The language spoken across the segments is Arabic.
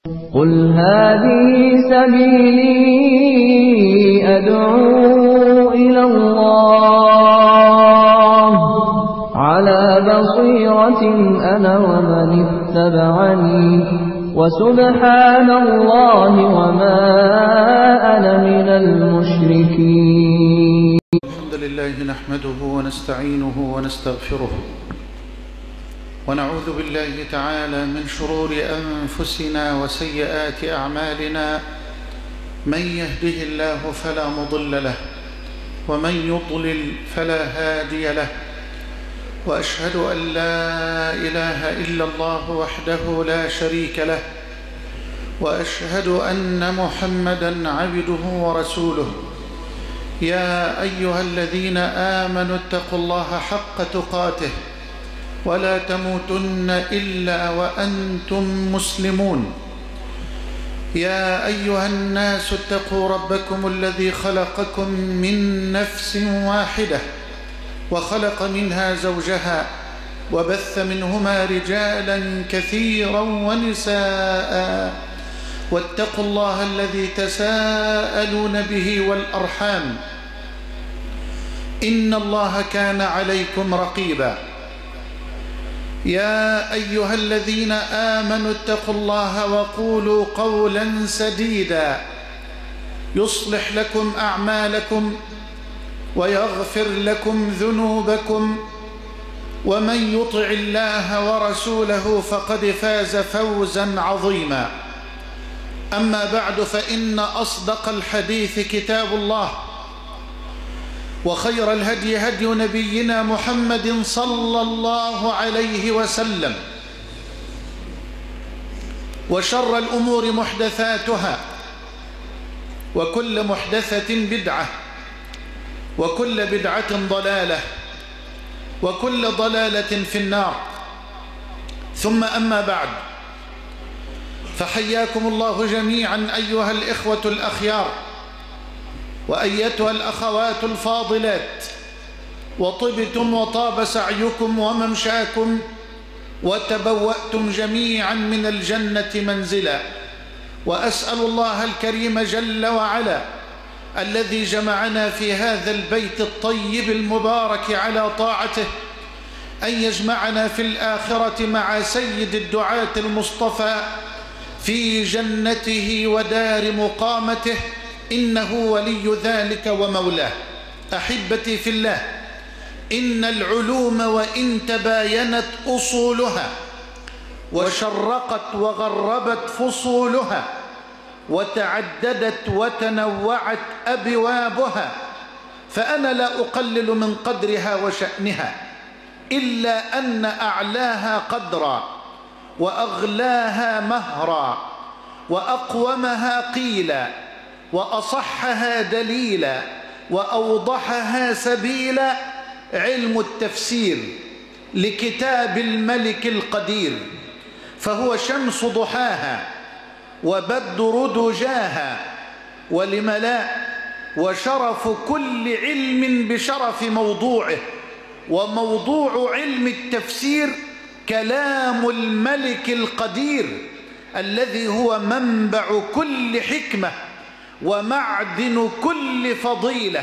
قل هذه سبيلي أدعو إلى الله على بصيرة أنا ومن اتبعني وسبحان الله وما أنا من المشركين. الحمد لله نحمده ونستعينه ونستغفره ونعوذ بالله تعالى من شرور أنفسنا وسيئات أعمالنا. من يهده الله فلا مضل له ومن يضلل فلا هادي له، وأشهد أن لا إله إلا الله وحده لا شريك له، وأشهد أن محمدًا عبده ورسوله. يا أيها الذين آمنوا اتقوا الله حق تقاته ولا تموتن إلا وأنتم مسلمون. يا أيها الناس اتقوا ربكم الذي خلقكم من نفس واحدة وخلق منها زوجها وبث منهما رجالا كثيرا ونساء، واتقوا الله الذي تساءلون به والأرحام إن الله كان عليكم رقيبا. يا أيها الذين آمنوا اتقوا الله وقولوا قولا سديدا يصلح لكم أعمالكم ويغفر لكم ذنوبكم، ومن يطع الله ورسوله فقد فاز فوزا عظيما. أما بعد، فإن أصدق الحديث كتاب الله، وخير الهدي هدي نبينا محمد صلى الله عليه وسلم، وشر الأمور محدثاتها، وكل محدثة بدعة، وكل بدعة ضلالة، وكل ضلالة في النار. ثم أما بعد، فحياكم الله جميعا أيها الإخوة الأخيار وأيتها الأخوات الفاضلات، وطبتم وطاب سعيكم وممشاكم وتبوأتم جميعا من الجنة منزلا. وأسأل الله الكريم جل وعلا الذي جمعنا في هذا البيت الطيب المبارك على طاعته أن يجمعنا في الآخرة مع سيد الدعاة المصطفى في جنته ودار مقامته، إنه ولي ذلك ومولاه. أحبتي في الله، إن العلوم وإن تباينت أصولها وشرقت وغربت فصولها وتعددت وتنوعت أبوابها، فأنا لا أقلل من قدرها وشأنها، إلا أن أعلاها قدرا وأغلاها مهرا وأقومها قيلا وأصحها دليلا وأوضحها سبيلا علم التفسير لكتاب الملك القدير، فهو شمس ضحاها وبدر دجاها ولملاء، وشرف كل علم بشرف موضوعه. وموضوع علم التفسير كلام الملك القدير الذي هو منبع كل حكمة ومعدن كل فضيلة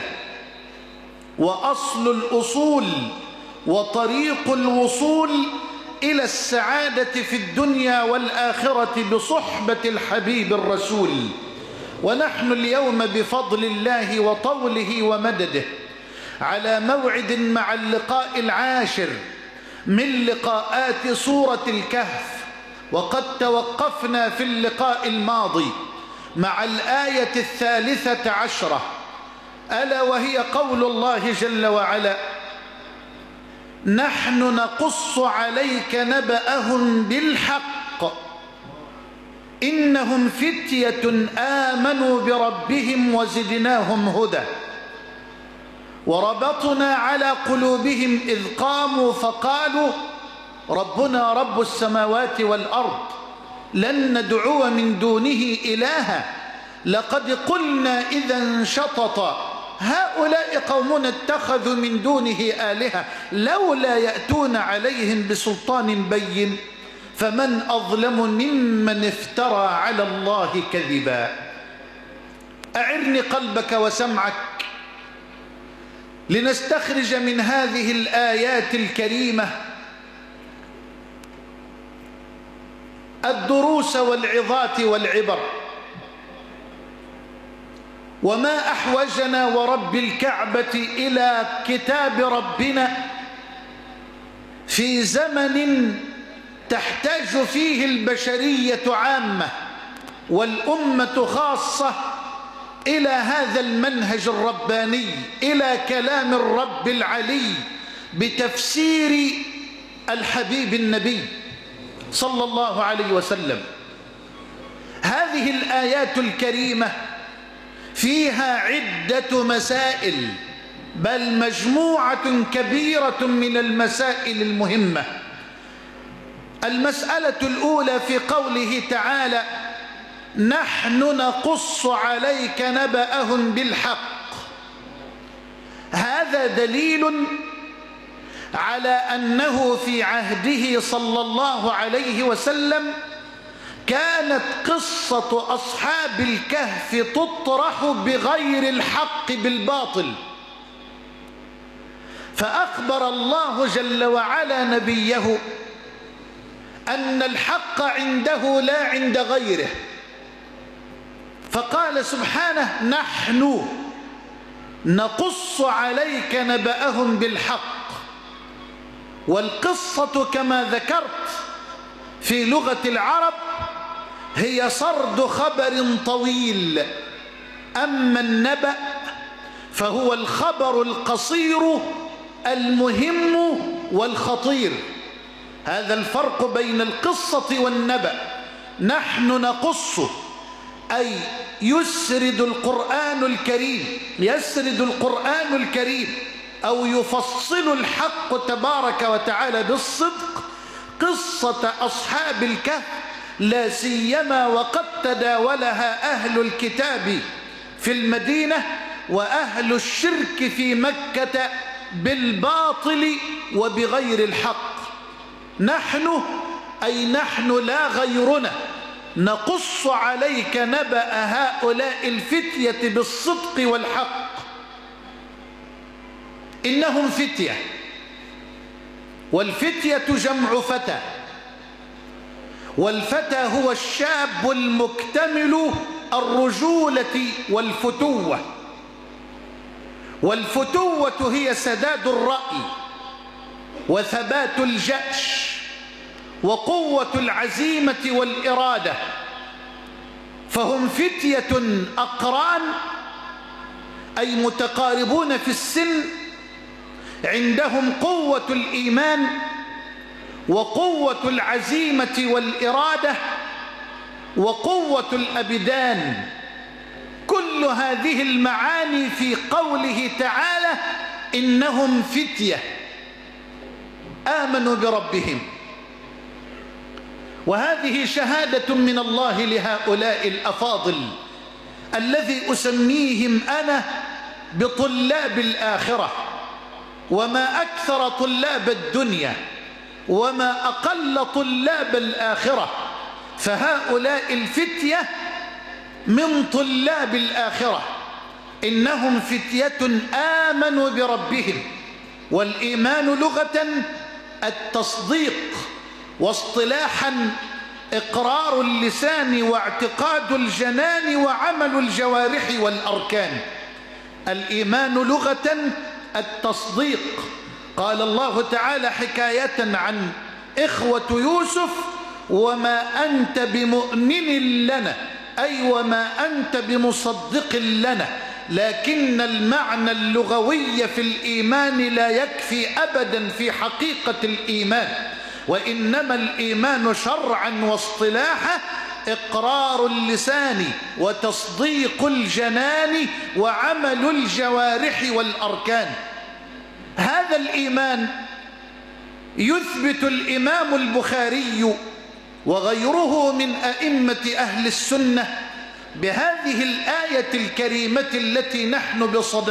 وأصل الأصول وطريق الوصول إلى السعادة في الدنيا والآخرة بصحبة الحبيب الرسول. ونحن اليوم بفضل الله وطوله ومدده على موعد مع اللقاء العاشر من لقاءات سورة الكهف، وقد توقفنا في اللقاء الماضي مع الآية 13، ألا وهي قول الله جل وعلا: نحن نقص عليك نبأهم بالحق إنهم فتية آمنوا بربهم وزدناهم هدى وربطنا على قلوبهم إذ قاموا فقالوا ربنا رب السماوات والأرض لن ندعو من دونه إلها لقد قلنا إذا شططا هؤلاء قومنا اتخذوا من دونه آلهة لولا يأتون عليهم بسلطان بين فمن أظلم ممن افترى على الله كذبا. أعرني قلبك وسمعك لنستخرج من هذه الآيات الكريمة الدروس والعظات والعبر. وما أحوجنا ورب الكعبة إلى كتاب ربنا في زمن تحتاج فيه البشرية عامة والأمة خاصة إلى هذا المنهج الرباني، إلى كلام الرب العلي بتفسير الحبيب النبي صلى الله عليه وسلم. هذه الآيات الكريمة فيها عدة مسائل، بل مجموعة كبيرة من المسائل المهمة. المسألة الأولى في قوله تعالى: نحن نقص عليك نبأهم بالحق. هذا دليل على أنه في عهده صلى الله عليه وسلم كانت قصة أصحاب الكهف تطرح بغير الحق بالباطل، فأخبر الله جل وعلا نبيه أن الحق عنده لا عند غيره، فقال سبحانه: نحن نقص عليك نبأهم بالحق. والقصة كما ذكرت في لغة العرب هي سرد خبر طويل، أما النبأ فهو الخبر القصير المهم والخطير. هذا الفرق بين القصة والنبأ. نحن نقص أي يسرد القرآن الكريم أو يفصل الحق تبارك وتعالى بالصدق قصة أصحاب الكهف، لا سيما وقد تداولها أهل الكتاب في المدينة وأهل الشرك في مكة بالباطل وبغير الحق. نحن أي نحن لا غيرنا نقص عليك نبأ هؤلاء الفتية بالصدق والحق. إنهم فتية، والفتية جمع فتى، والفتى هو الشاب المكتمل الرجولة والفتوة. والفتوة هي سداد الرأي وثبات الجأش وقوة العزيمة والإرادة. فهم فتية أقران أي متقاربون في السن، عندهم قوة الإيمان وقوة العزيمة والإرادة وقوة الأبدان. كل هذه المعاني في قوله تعالى: إنهم فتية آمنوا بربهم. وهذه شهادة من الله لهؤلاء الأفاضل الذي أسميهم أنا بطلاب الآخرة. وما أكثر طلاب الدنيا وما أقل طلاب الآخرة، فهؤلاء الفتية من طلاب الآخرة. إنهم فتية آمنوا بربهم. والإيمان لغة التصديق، واصطلاحا إقرار اللسان واعتقاد الجنان وعمل الجوارح والأركان. الإيمان لغة التصديق. قال الله تعالى حكاية عن إخوة يوسف: وما أنت بمؤمن لنا، أي وما أنت بمصدق لنا. لكن المعنى اللغوي في الإيمان لا يكفي أبدا في حقيقة الإيمان، وإنما الإيمان شرعا واصطلاحا إقرار اللسان وتصديق الجنان وعمل الجوارح والأركان. هذا الإيمان يثبت الإمام البخاري وغيره من أئمة أهل السنة بهذه الآية الكريمة التي نحن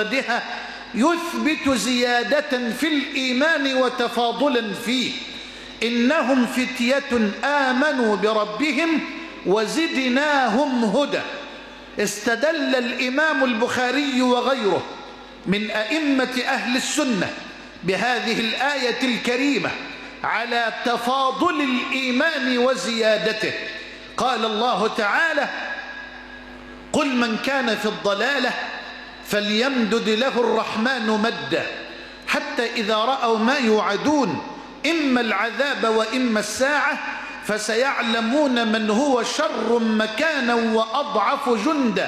بصددها، يثبت زيادة في الإيمان وتفاضلا فيه. إنهم فتية آمنوا بربهم وزدناهم هدى. استدل الإمام البخاري وغيره من أئمة أهل السنة بهذه الآية الكريمة على تفاضل الإيمان وزيادته. قال الله تعالى: قل من كان في الضلالة فليمدد له الرحمن مدا حتى إذا رأوا ما يوعدون إما العذاب وإما الساعة فسيعلمون من هو شر مكانا وأضعف جندا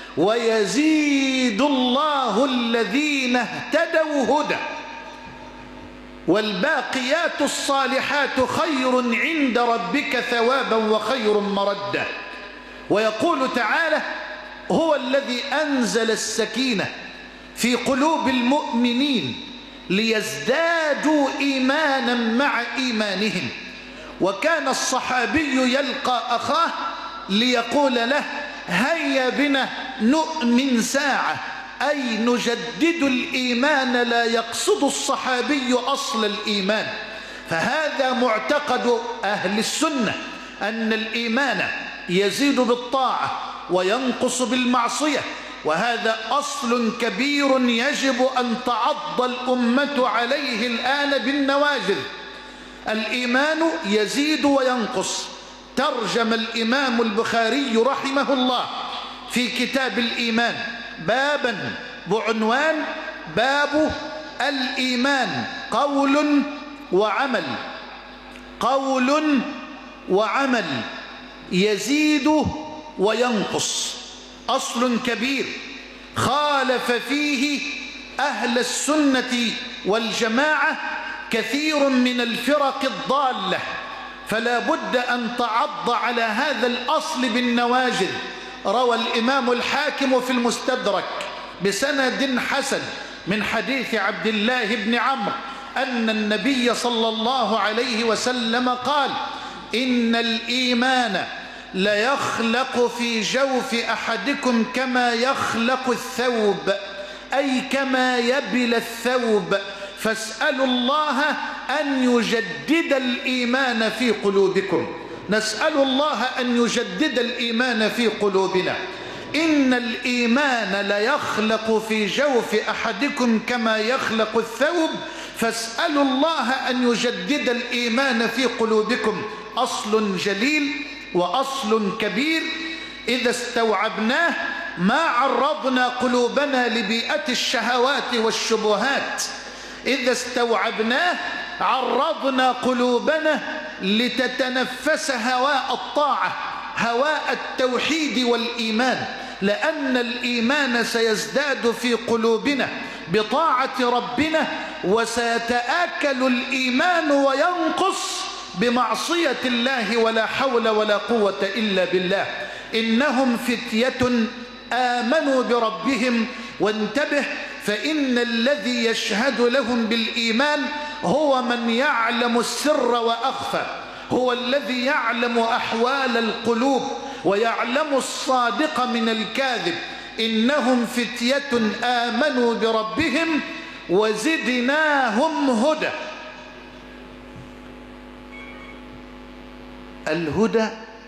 ويزيد الله الذين اهتدوا هدى والباقيات الصالحات خير عند ربك ثوابا وخير مردا. ويقول تعالى: هو الذي أنزل السكينة في قلوب المؤمنين ليزدادوا إيمانا مع إيمانهم. وكان الصحابي يلقى أخاه ليقول له: هيا بنا نؤمن ساعة، أي نجدد الإيمان. لا يقصد الصحابي أصل الإيمان. فهذا معتقد أهل السنة أن الإيمان يزيد بالطاعة وينقص بالمعصية، وهذا أصل كبير يجب أن تعض الأمة عليه الآن بالنواجذ. الإيمان يزيد وينقص. ترجم الإمام البخاري رحمه الله في كتاب الإيمان بابا بعنوان: باب الإيمان قول وعمل. قول وعمل يزيد وينقص، أصل كبير خالف فيه أهل السنة والجماعة كثير من الفرق الضالة، فلا بد أن تعض على هذا الأصل بالنواجذ. روى الإمام الحاكم في المستدرك بسند حسن من حديث عبد الله بن عمرو أن النبي صلى الله عليه وسلم قال: إن الإيمان ليخلق في جوف أحدكم كما يخلق الثوب، أي كما يبل الثوب، فاسألوا الله أن يجدد الإيمان في قلوبكم. نسأل الله أن يجدد الإيمان في قلوبنا. إن الإيمان ليخلق في جوف أحدكم كما يخلق الثوب فاسألوا الله أن يجدد الإيمان في قلوبكم. أصل جليل وأصل كبير إذا استوعبناه ما عرضنا قلوبنا لبيئة الشهوات والشبهات. إذا استوعبناه عرضنا قلوبنا لتتنفس هواء الطاعة، هواء التوحيد والإيمان، لأن الإيمان سيزداد في قلوبنا بطاعة ربنا، وسيتآكل الإيمان وينقص بمعصية الله، ولا حول ولا قوة إلا بالله. إنهم فتية آمنوا بربهم. وانتبه، فإن الذي يشهد لهم بالإيمان هو من يعلم السر وأخفى، هو الذي يعلم أحوال القلوب ويعلم الصادق من الكاذب. إنهم فتية آمنوا بربهم وزدناهم هدى. الهدى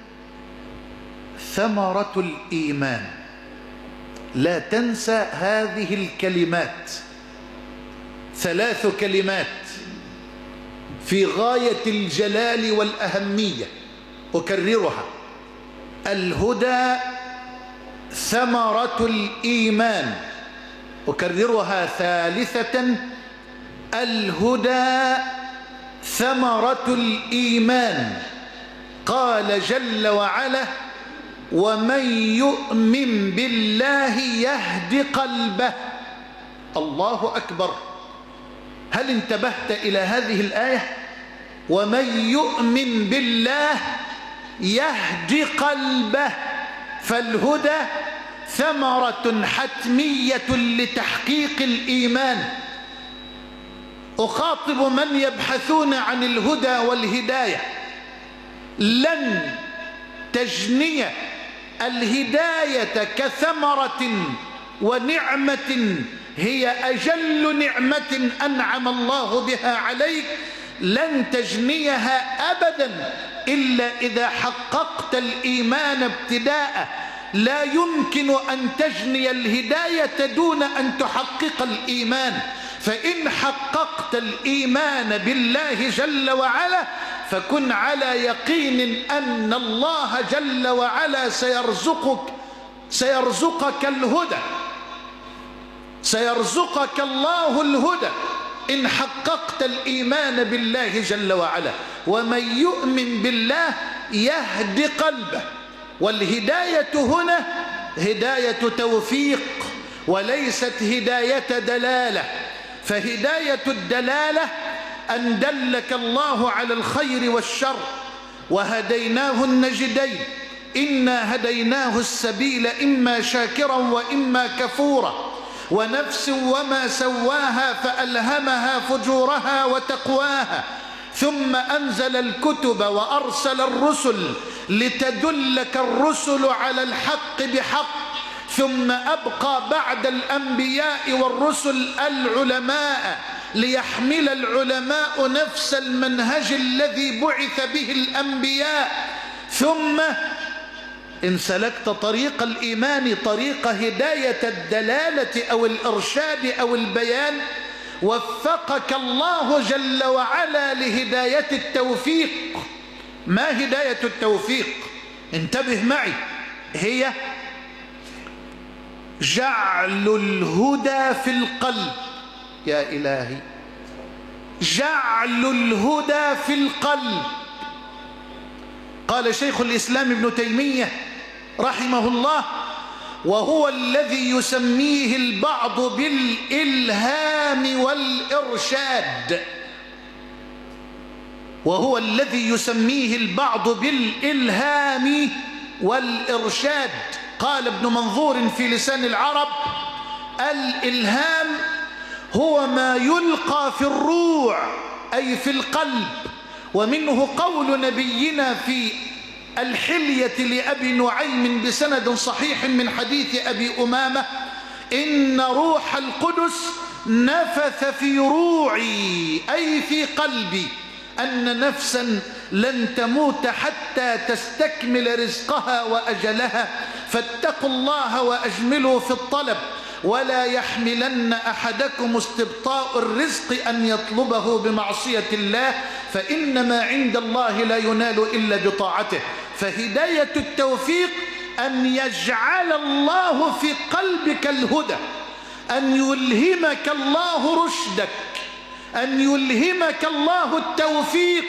ثمرة الإيمان. لا تنسى هذه الكلمات، 3 كلمات في غاية الجلال والأهمية، أكررها: الهدى ثمرة الإيمان. أكررها ثالثة: الهدى ثمرة الإيمان. قال جل وعلا: ومن يؤمن بالله يهد قلبه. الله أكبر. هل انتبهت إلى هذه الآية؟ ومن يؤمن بالله يهد قلبه. فالهدى ثمرة حتمية لتحقيق الإيمان. أخاطب من يبحثون عن الهدى والهداية: لن تجني الهداية كثمرة ونعمة هي أجل نعمة أنعم الله بها عليك لن تجنيها أبدا إلا إذا حققت الإيمان ابتداء. لا يمكن أن تجني الهداية دون أن تحقق الإيمان. فإن حققت الإيمان بالله جل وعلا فكن على يقين أن الله جل وعلا سيرزقك الهدى، سيرزقك الله الهدى إن حققت الإيمان بالله جل وعلا. ومن يؤمن بالله يهدي قلبه. والهداية هنا هداية توفيق وليست هداية دلالة. فهداية الدلالة أن دلك الله على الخير والشر، وهديناه النجدين، إنا هديناه السبيل إما شاكرا وإما كفورا، ونفس وما سواها فألهمها فجورها وتقواها، ثم أنزل الكتب وأرسل الرسل لتدلك الرسل على الحق بحق، ثم أبقى بعد الأنبياء والرسل العلماء ليحمل العلماء نفس المنهج الذي بعث به الأنبياء. ثم إن سلكت طريق الإيمان طريق هداية الدلالة أو الإرشاد أو البيان وفقك الله جل وعلا لهداية التوفيق. ما هداية التوفيق؟ انتبه معي، هي جعل الهدى في القلب. يا إلهي، جعل الهدى في القلب. قال شيخ الإسلام ابن تيمية رحمه الله: وهو الذي يسميه البعض بالإلهام والإرشاد. وهو الذي يسميه البعض بالإلهام والإرشاد. قال ابن منظور في لسان العرب: الإلهام هو ما يلقى في الروع أي في القلب. ومنه قول نبينا في الحلية لأبي نعيم بسند صحيح من حديث أبي أمامة: إن روح القدس نفث في روعي أي في قلبي أن نفسا لن تموت حتى تستكمل رزقها وأجلها، فاتقوا الله وأجملوا في الطلب، ولا يحملن أحدكم استبطاء الرزق أن يطلبه بمعصية الله، فإنما عند الله لا ينال إلا بطاعته. فهداية التوفيق أن يجعل الله في قلبك الهدى، أن يلهمك الله رشدك، أن يلهمك الله التوفيق.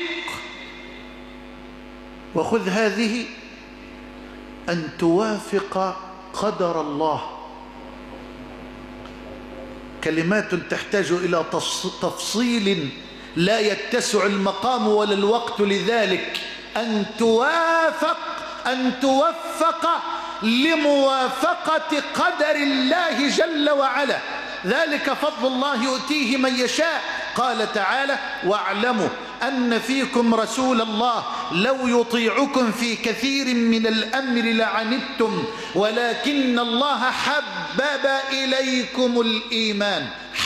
وخذ هذه: أن توافق قدر الله. كلمات تحتاج إلى تفصيل لا يتسع المقام ولا الوقت لذلك. أن توفق لموافقة قدر الله جل وعلا، ذلك فضل الله يؤتيه من يشاء. قال تعالى: واعلموا أن فيكم رسول الله لو يطيعكم في كثير من الأمر لعنتم ولكن الله حبب إليكم الإيمان.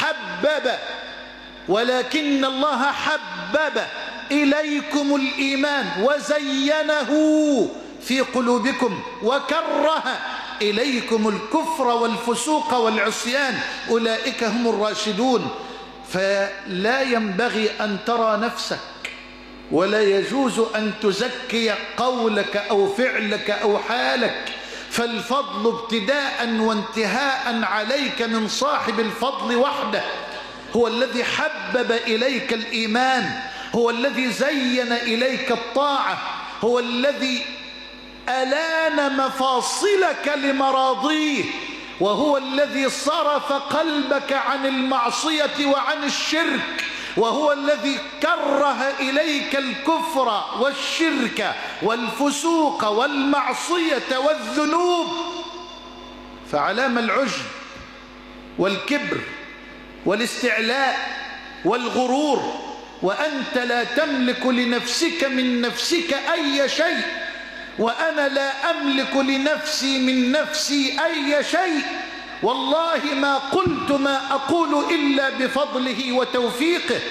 ولكن الله حبب إليكم الإيمان وزينه في قلوبكم وكره إليكم الكفر والفسوق والعصيان أولئك هم الراشدون. فلا ينبغي أن ترى نفسك ولا يجوز أن تزكي قولك أو فعلك أو حالك، فالفضل ابتداء وانتهاء عليك من صاحب الفضل وحده. هو الذي حبب إليك الإيمان، هو الذي زين إليك الطاعة، هو الذي ألان مفاصلك لمراضيه، وهو الذي صرف قلبك عن المعصية وعن الشرك، وهو الذي كره إليك الكفر والشرك والفسوق والمعصية والذنوب. فعلام العجب والكبر والاستعلاء والغرور وأنت لا تملك لنفسك من نفسك أي شيء، وأنا لا أملك لنفسي من نفسي أي شيء. والله ما قلت ما أقول إلا بفضله وتوفيقه.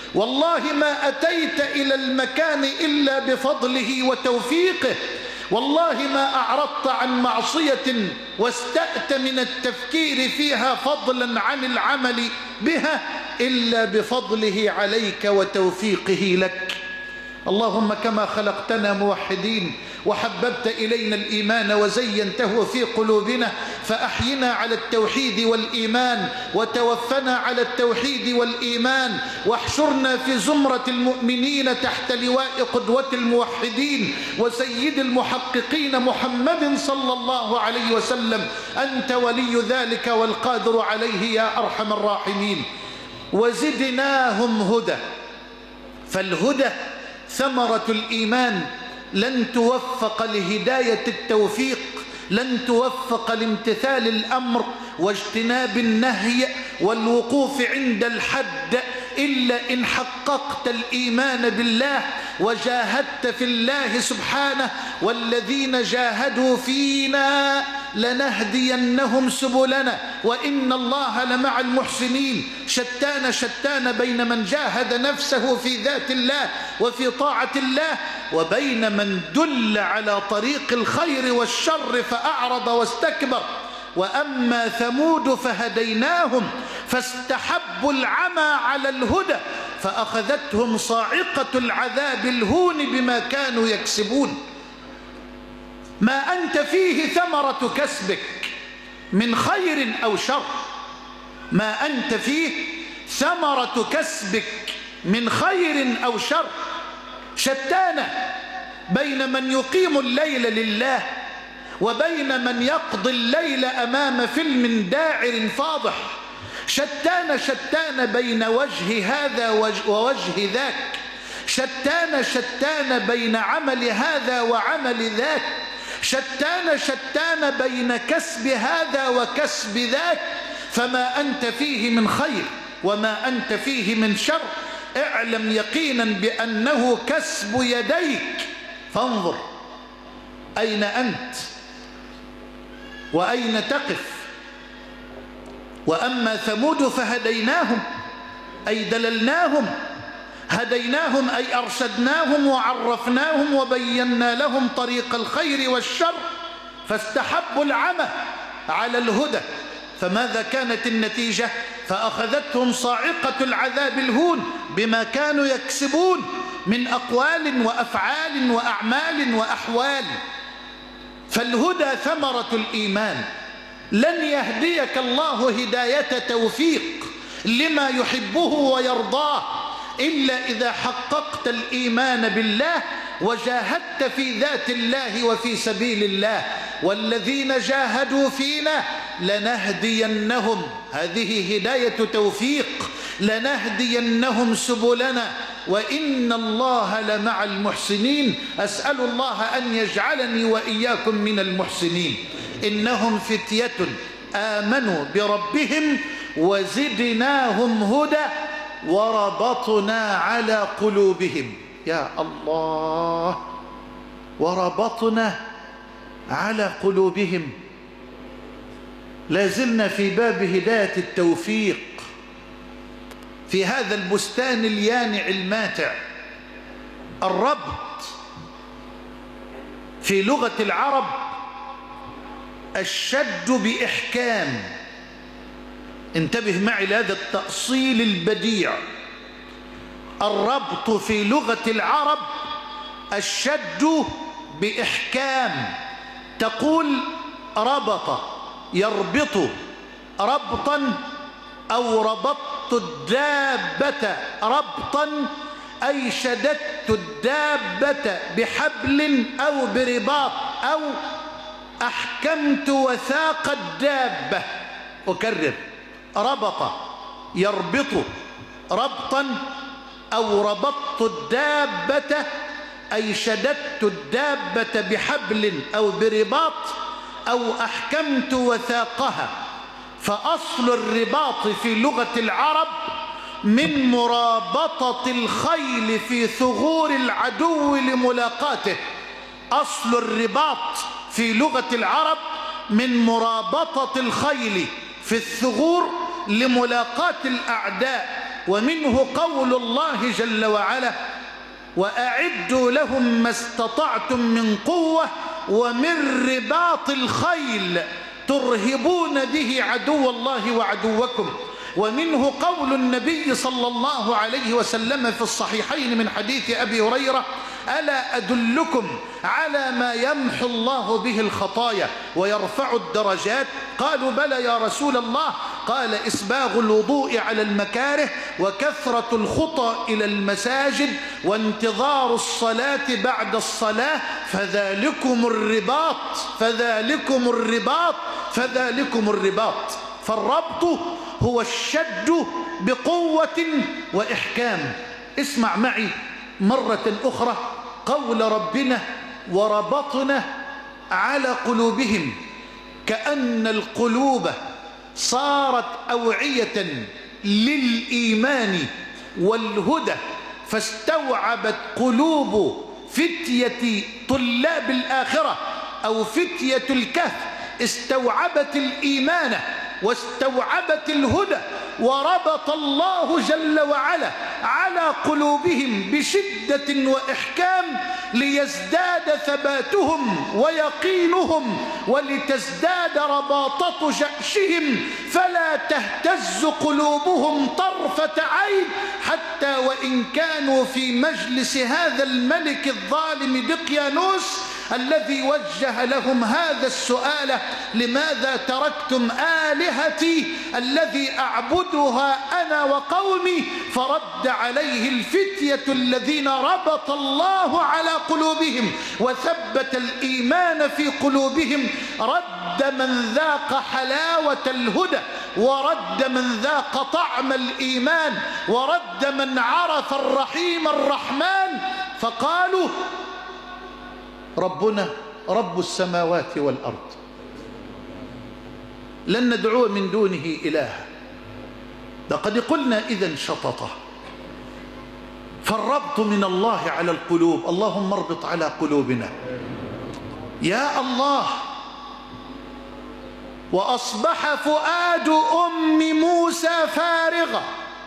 والله ما أتيت إلى المكان إلا بفضله وتوفيقه، والله ما أعرضت عن معصية واستأت من التفكير فيها فضلا عن العمل بها إلا بفضله عليك وتوفيقه لك. اللهم كما خلقتنا موحدين وحببت إلينا الإيمان وزينته في قلوبنا، فأحينا على التوحيد والإيمان وتوفنا على التوحيد والإيمان، واحشرنا في زمرة المؤمنين تحت لواء قدوة الموحدين وسيد المحققين محمد صلى الله عليه وسلم. أنت ولي ذلك والقادر عليه يا أرحم الراحمين. وزدناهم هدى، فالهدى ثمرة الإيمان، لن توفق لهداية التوفيق، لن توفق لامتثال الأمر واجتناب النهي والوقوف عند الحد إلا إن حققت الإيمان بالله وجاهدت في الله سبحانه. والذين جاهدوا فينا لنهدينهم سبلنا وإن الله لمع المحسنين. شتان بين من جاهد نفسه في ذات الله وفي طاعة الله، وبين من دل على طريق الخير والشر فأعرض واستكبر. وأما ثمود فهديناهم فاستحبوا العمى على الهدى فأخذتهم صاعقة العذاب الهون بما كانوا يكسبون. ما أنت فيه ثمرة كسبك من خير أو شر، ما أنت فيه ثمرة كسبك من خير أو شر. شتان بين من يقيم الليل لله وبين من يقضي الليل أمام فيلم داعر فاضح. شتان بين وجه هذا ووجه ذاك. شتان بين عمل هذا وعمل ذاك. شتان بين كسب هذا وكسب ذاك. فما أنت فيه من خير وما أنت فيه من شر. اعلم يقينا بأنه كسب يديك، فانظر أين أنت وأين تقف. وأما ثمود فهديناهم أي دللناهم، هديناهم أي أرشدناهم وعرفناهم وبينا لهم طريق الخير والشر، فاستحبوا العمى على الهدى. فماذا كانت النتيجة؟ فأخذتهم صاعقة العذاب الهون بما كانوا يكسبون من أقوال وأفعال وأعمال وأحوال. فالهدى ثمرة الإيمان. لن يهديك الله هداية توفيق لما يحبه ويرضاه إلا إذا حققت الإيمان بالله وجاهدت في ذات الله وفي سبيل الله. والذين جاهدوا فينا لنهدينهم، هذه هداية توفيق، لنهدينهم سبلنا وإن الله لمع المحسنين. أسأل الله أن يجعلني وإياكم من المحسنين. إنهم فتية آمنوا بربهم وزدناهم هدى وربطنا على قلوبهم. يا الله، وربطنا على قلوبهم. لازلنا في باب هداية التوفيق في هذا البستان اليانع الماتع. الربط في لغة العرب الشد بإحكام. انتبه معي لهذا التأصيل البديع. الربط في لغة العرب الشد بإحكام. تقول ربط يربط ربطا، أو ربطت الدابة ربطا أي شددت الدابة بحبل أو برباط، أو أحكمت وثاق الدابة. أكرر: ربط يربط ربطا، أو ربطت الدابة أي شددت الدابة بحبل أو برباط، أو أحكمت وثاقها. فأصل الرباط في لغة العرب من مرابطة الخيل في ثغور العدو لملاقاته. أصل الرباط في لغة العرب من مرابطة الخيل في الثغور لملاقاة الأعداء. ومنه قول الله جل وعلا: وأعدوا لهم ما استطعتم من قوة ومن رباط الخيل ترهبون به عدو الله وعدوكم. ومنه قول النبي صلى الله عليه وسلم في الصحيحين من حديث أبي هريرة: ألا أدلكم على ما يمحو الله به الخطايا ويرفع الدرجات؟ قالوا: بلى يا رسول الله. قال: إسباغ الوضوء على المكاره، وكثرة الخطى إلى المساجد، وانتظار الصلاة بعد الصلاة، فذلكم الرباط فذلكم الرباط فذلكم الرباط. فالربط هو الشد بقوة وإحكام. اسمع معي مرة أخرى قول ربنا: وربطنا على قلوبهم. كأن القلوب صارت أوعية للإيمان والهدى، فاستوعبت قلوب فتية طلاب الآخرة أو فتية الكهف، استوعبت الإيمان واستوعبت الهدى، وربط الله جل وعلا على قلوبهم بشدة وإحكام ليزداد ثباتهم ويقينهم، ولتزداد رباطة جأشهم، فلا تهتز قلوبهم طرفة عين، حتى وإن كانوا في مجلس هذا الملك الظالم دقيانوس الذي وجه لهم هذا السؤال: لماذا تركتم آلهتي الذي أعبدها أنا وقومي؟ فرد عليه الفتية الذين ربط الله على قلوبهم وثبت الإيمان في قلوبهم: رد من ذاق حلاوة الهدى، ورد من ذاق طعم الإيمان، ورد من عرف الرحيم الرحمن، فقالوا: ربنا رب السماوات والأرض، لن ندعو من دونه إلها. لقد قلنا إذن شططة. فالربط من الله على القلوب. اللهم اربط على قلوبنا يا الله. وأصبح فؤاد أم موسى فارغا،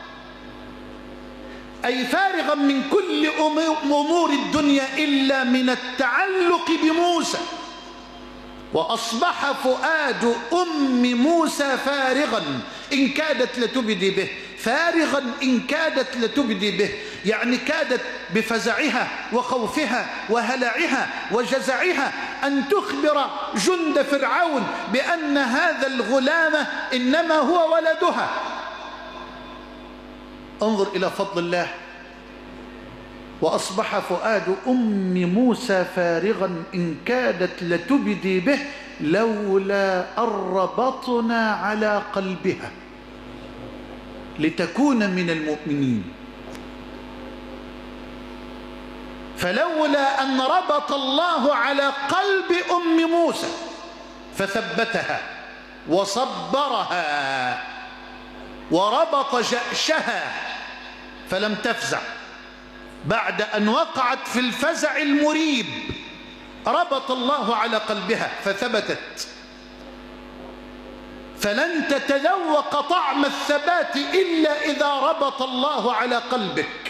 أي فارغا من كل أمور الدنيا إلا من التعلق بموسى. وأصبح فؤاد أم موسى فارغا إن كادت لتبدي به. فارغا إن كادت لتبدي به، يعني كادت بفزعها وخوفها وهلعها وجزعها أن تخبر جند فرعون بأن هذا الغلام إنما هو ولدها. انظر إلى فضل الله. وأصبح فؤاد أم موسى فارغا إن كادت لتبدي به لولا أن ربطنا على قلبها لتكون من المؤمنين. فلولا أن ربط الله على قلب أم موسى فثبتها وصبرها وربط جأشها فلم تفزع بعد أن وقعت في الفزع المريب، ربط الله على قلبها فثبتت. فلن تتذوق طعم الثبات إلا إذا ربط الله على قلبك.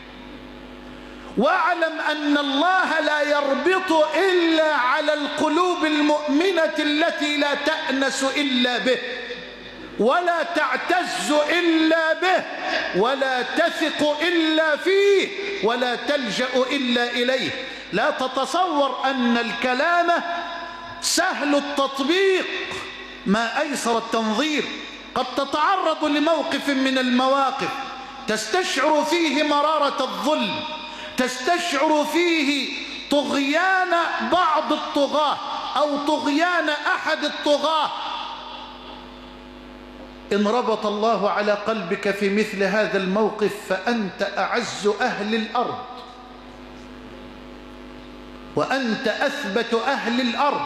واعلم أن الله لا يربط إلا على القلوب المؤمنة التي لا تأنس إلا به، ولا تعتز إلا به، ولا تثق إلا فيه، ولا تلجأ إلا إليه. لا تتصور أن الكلام سهل التطبيق ما أيسر التنظير. قد تتعرض لموقف من المواقف تستشعر فيه مرارة الظلم، تستشعر فيه طغيان بعض الطغاة أو طغيان أحد الطغاة. إن ربط الله على قلبك في مثل هذا الموقف فأنت أعز أهل الأرض، وأنت أثبت أهل الأرض.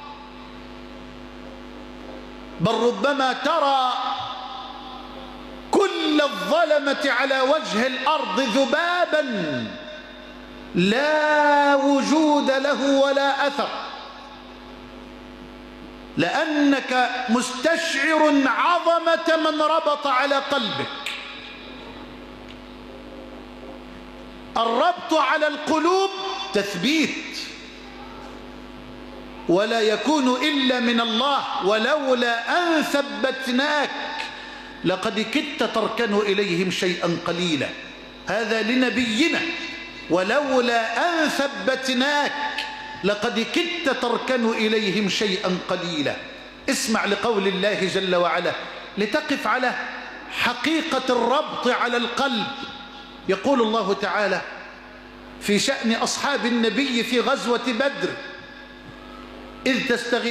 بل ربما ترى كل الظلمة على وجه الأرض ذبابا لا وجود له ولا أثر، لأنك مستشعر عظمة من ربط على قلبك. الربط على القلوب تثبيت، ولا يكون إلا من الله. ولولا أن ثبتناك لقد كدت تركن إليهم شيئا قليلا. هذا لنبينا، ولولا أن ثبتناك لقد كدت تركن إليهم شيئا قليلا. اسمع لقول الله جل وعلا لتقف على حقيقة الربط على القلب. يقول الله تعالى في شأن أصحاب النبي في غزوة بدر: إذ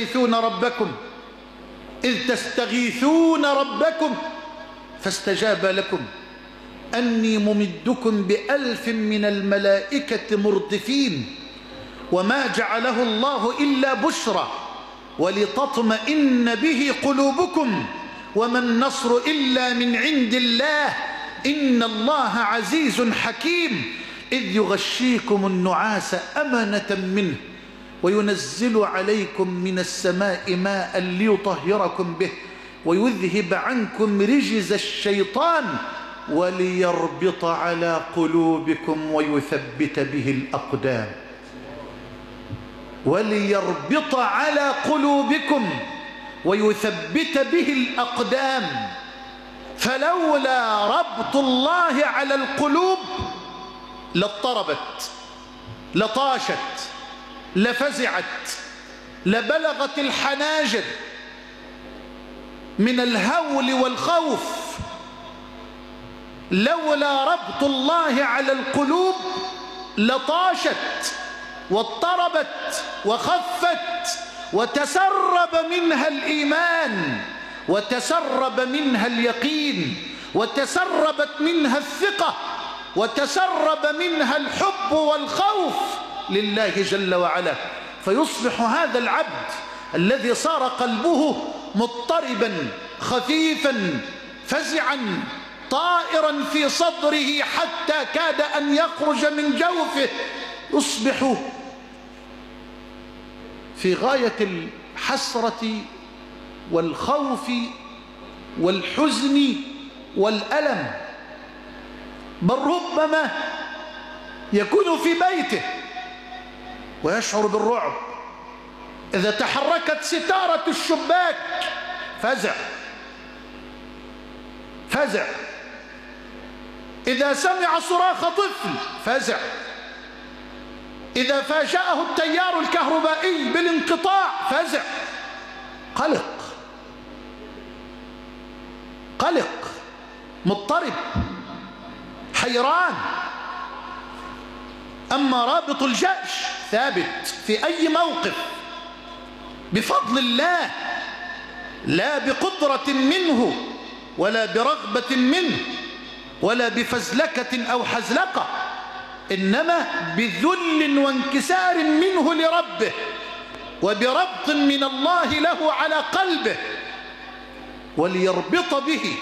تستغيثون ربكم فاستجاب لكم أني ممدكم ب1000 من الملائكة مردفين وما جعله الله إلا بشرى ولتطمئن به قلوبكم وما النصر إلا من عند الله إن الله عزيز حكيم إذ يغشيكم النعاس أمنة منه وينزل عليكم من السماء ماء ليطهركم به ويذهب عنكم رجز الشيطان وليربط على قلوبكم ويثبت به الأقدام. وليربط على قلوبكم ويثبت به الأقدام. فلولا ربط الله على القلوب لاضطربت، لطاشت، لفزعت، لبلغت الحناجر من الهول والخوف. لولا ربط الله على القلوب لطاشت واضطربت وخفت وتسرب منها الإيمان وتسرب منها اليقين وتسربت منها الثقة وتسرب منها الحب والخوف لله جل وعلا. فيصبح هذا العبد الذي صار قلبه مضطربا خفيفا فزعا طائرا في صدره حتى كاد أن يخرج من جوفه، يصبح في غاية الحسرة والخوف والحزن والألم، بل ربما يكون في بيته ويشعر بالرعب. إذا تحركت ستارة الشباك فزع، إذا سمع صراخ طفل فزع، إذا فاجأه التيار الكهربائي بالانقطاع فزع، قلق، مضطرب، حيران. أما رابط الجأش ثابت في أي موقف بفضل الله، لا بقدرة منه ولا برغبة منه ولا بفزلكة أو حزلقة، إنما بذل وانكسار منه لربه وبربط من الله له على قلبه وليربط به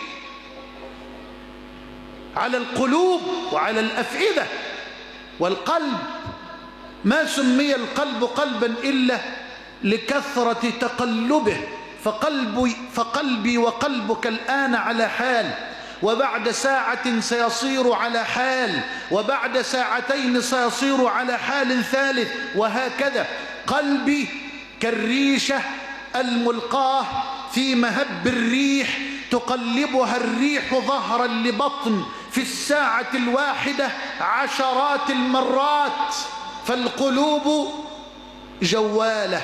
على القلوب وعلى الأفئدة. والقلب ما سمي القلب قلبا إلا لكثرة تقلبه، فقلبي وقلبك الآن على حال، وبعد ساعة سيصير على حال، وبعد ساعتين سيصير على حال ثالث، وهكذا. قلبي كالريشة الملقاة في مهب الريح تقلبها الريح ظهرا لبطن في الساعة الواحدة 10 المرات. فالقلوب جوالة،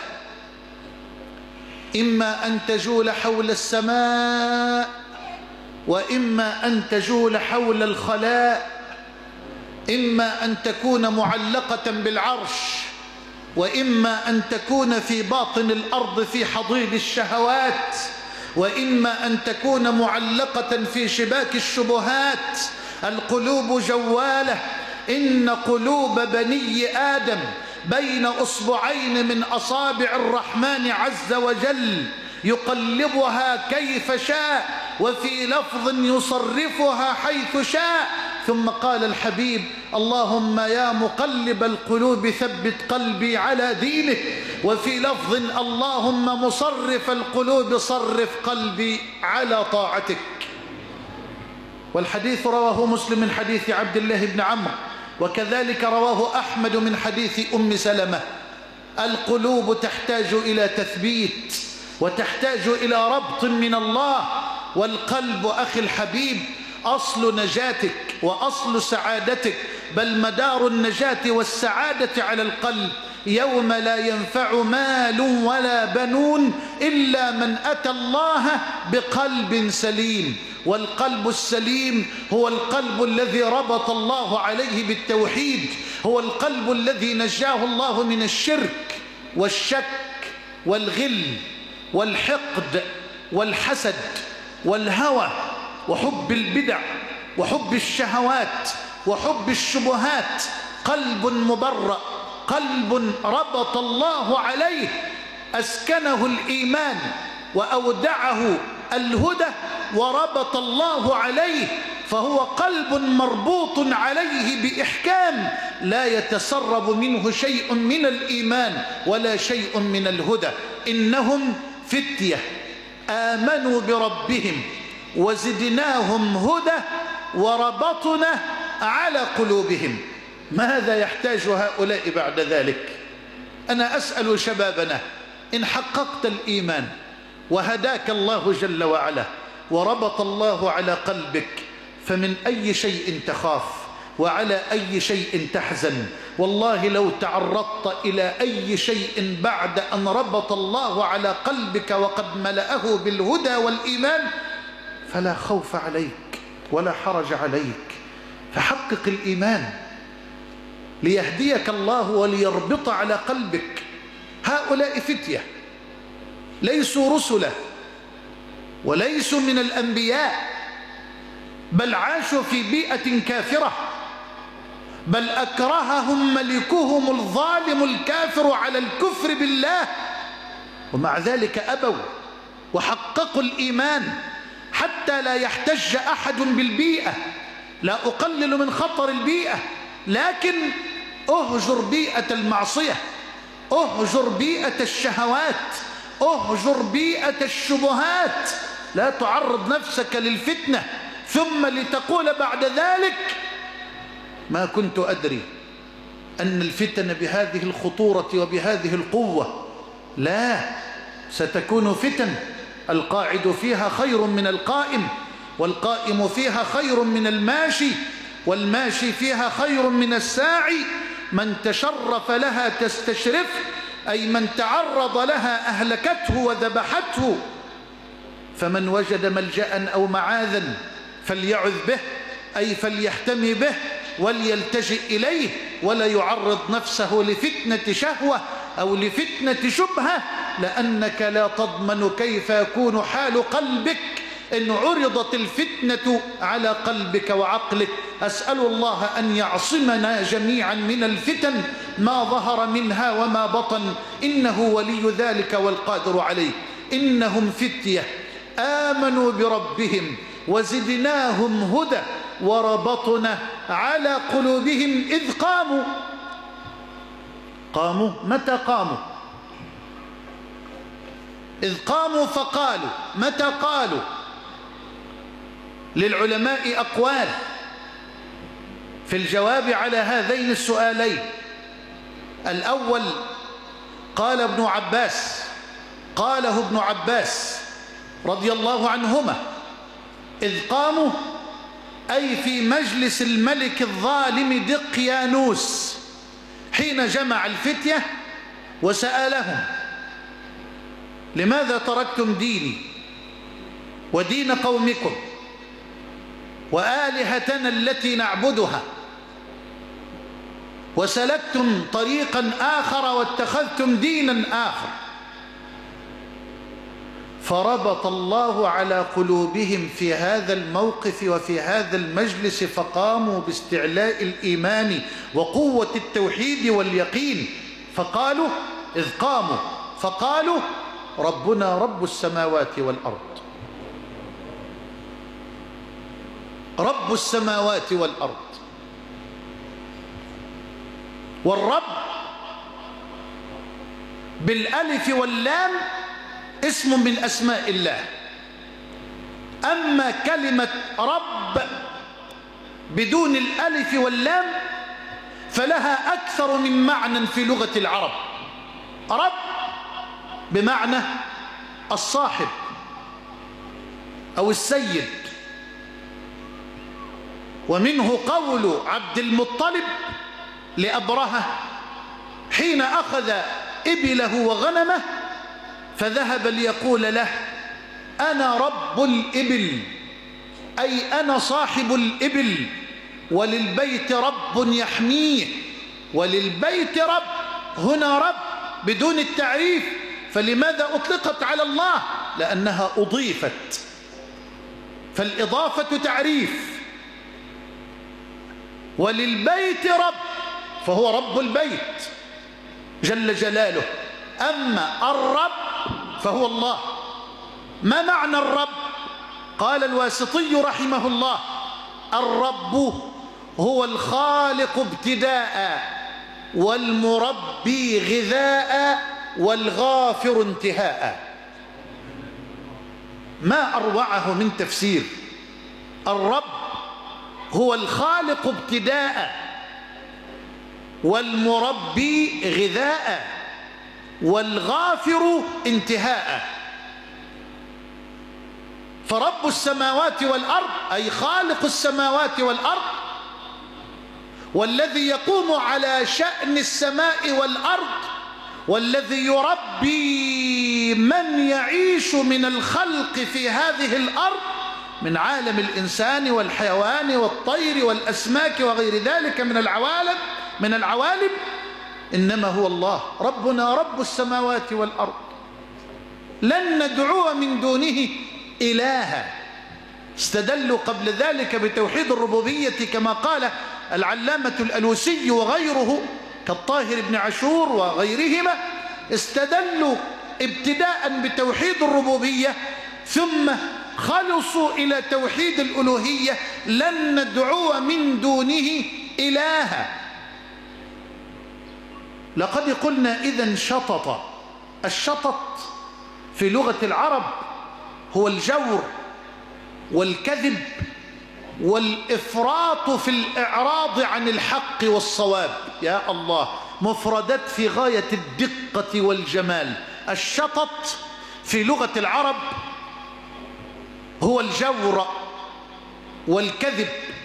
إما أن تجول حول السماء وإما أن تجول حول الخلاء، إما أن تكون معلقة بالعرش وإما أن تكون في باطن الأرض في حضيض الشهوات، وإما أن تكون معلقة في شباك الشبهات. القلوب جوالة، إن قلوب بني آدم بين أصبعين من أصابع الرحمن عز وجل يقلبها كيف شاء، وفي لفظ يصرفها حيث شاء. ثم قال الحبيب: اللهم يا مقلب القلوب ثبت قلبي على دينك. وفي لفظ: اللهم مصرف القلوب صرف قلبي على طاعتك. والحديث رواه مسلم من حديث عبد الله بن عمرو وكذلك رواه أحمد من حديث أم سلمة: القلوب تحتاج إلى تثبيت وتحتاج إلى ربط من الله، والقلب أخي الحبيب أصل نجاتك وأصل سعادتك، بل مدار النجاة والسعادة على القلب. يوم لا ينفع مال ولا بنون إلا من أتى الله بقلب سليم. والقلب السليم هو القلب الذي ربط الله عليه بالتوحيد، هو القلب الذي نجاه الله من الشرك والشك والغل والحقد والحسد والهوى وحب البدع وحب الشهوات وحب الشبهات. قلب مبرأ، قلب ربط الله عليه، أسكنه الإيمان وأودعه الهدى وربط الله عليه، فهو قلب مربوط عليه بإحكام لا يتسرب منه شيء من الإيمان ولا شيء من الهدى. إنهم فتية آمنوا بربهم وزدناهم هدى وربطنا على قلوبهم. ماذا يحتاج هؤلاء بعد ذلك؟ أنا أسأل شبابنا: إن حققت الإيمان وهداك الله جل وعلا وربط الله على قلبك، فمن أي شيء تخاف وعلى أي شيء تحزن؟ والله لو تعرضت إلى أي شيء بعد أن ربط الله على قلبك وقد ملأه بالهدى والإيمان فلا خوف عليك ولا حرج عليك. فحقق الإيمان ليهديك الله وليربط على قلبك. هؤلاء فتية ليسوا رسلا وليسوا من الأنبياء، بل عاشوا في بيئة كافرة، بل أكرههم ملكهم الظالم الكافر على الكفر بالله، ومع ذلك أبوا وحققوا الإيمان حتى لا يحتج أحد بالبيئة. لا أقلل من خطر البيئة، لكن أهجر بيئة المعصية، أهجر بيئة الشهوات، أهجر بيئة الشبهات. لا تعرض نفسك للفتنة ثم لتقول بعد ذلك: ما كنت أدري أن الفتن بهذه الخطورة وبهذه القوة. لا، ستكون فتن القاعد فيها خير من القائم، والقائم فيها خير من الماشي، والماشي فيها خير من الساعي. من تشرف لها تستشرف، أي من تعرض لها أهلكته وذبحته. فمن وجد ملجأ أو معاذا فليعذ به، أي فليحتمي به وليلتجئ إليه، ولا يعرض نفسه لفتنة شهوة أو لفتنة شبهة، لأنك لا تضمن كيف يكون حال قلبك إن عرضت الفتنة على قلبك وعقلك. أسأل الله أن يعصمنا جميعا من الفتن ما ظهر منها وما بطن، إنه ولي ذلك والقادر عليه. إنهم فتية آمنوا بربهم وزدناهم هدى وربطنا على قلوبهم إذ قاموا. متى قاموا؟ إذ قاموا فقالوا. متى قالوا؟ للعلماء أقوال في الجواب على هذين السؤالين. الأول قاله ابن عباس رضي الله عنهما: إذ قاموا أي في مجلس الملك الظالم دقيانوس، حين جمع الفتية وسألهم: لماذا تركتم ديني ودين قومكم وآلهتنا التي نعبدها وسلكتم طريقا آخر واتخذتم دينا آخر؟ فربط الله على قلوبهم في هذا الموقف وفي هذا المجلس، فقاموا باستعلاء الإيمان وقوة التوحيد واليقين. فقالوا: إذ قاموا فقالوا: ربنا رب السماوات والأرض. رب السماوات والأرض. والرب بالألف واللام اسم من أسماء الله. أما كلمة رب بدون الألف واللام فلها أكثر من معنى في لغة العرب. رب بمعنى الصاحب أو السيد، ومنه قول عبد المطلب لأبرهة حين أخذ إبله وغنمه فذهب ليقول له أنا رب الإبل، أي أنا صاحب الإبل، وللبيت رب يحميه. وللبيت رب، هنا رب بدون التعريف، فلماذا أطلقت على الله؟ لأنها أضيفت، فالإضافة تعريف. وللبيت رب، فهو رب البيت جل جلاله. أما الرب فهو الله. ما معنى الرب؟ قال الواسطي رحمه الله: الرب هو الخالق ابتداء، والمربي غذاء، والغافر انتهاء. ما أروعه من تفسير. الرب هو الخالق ابتداء، والمربي غذاء، والغافر انتهاء. فرب السماوات والأرض أي خالق السماوات والأرض، والذي يقوم على شأن السماء والأرض، والذي يربي من يعيش من الخلق في هذه الأرض من عالم الإنسان والحيوان والطير والأسماك وغير ذلك من العوالم، إنما هو الله. ربنا رب السماوات والأرض، لن ندعو من دونه إلها. استدلوا قبل ذلك بتوحيد الربوبية كما قال العلامة الألوسي وغيره كالطاهر بن عاشور وغيرهما، استدلوا ابتداء بتوحيد الربوبية ثم خلصوا إلى توحيد الألوهية: لن ندعو من دونه إلها. لقد قلنا إذن شطط. الشطط في لغة العرب هو الجور والكذب والإفراط في الإعراض عن الحق والصواب. يا الله، مفردات في غاية الدقة والجمال. الشطط في لغة العرب هو الجور والكذب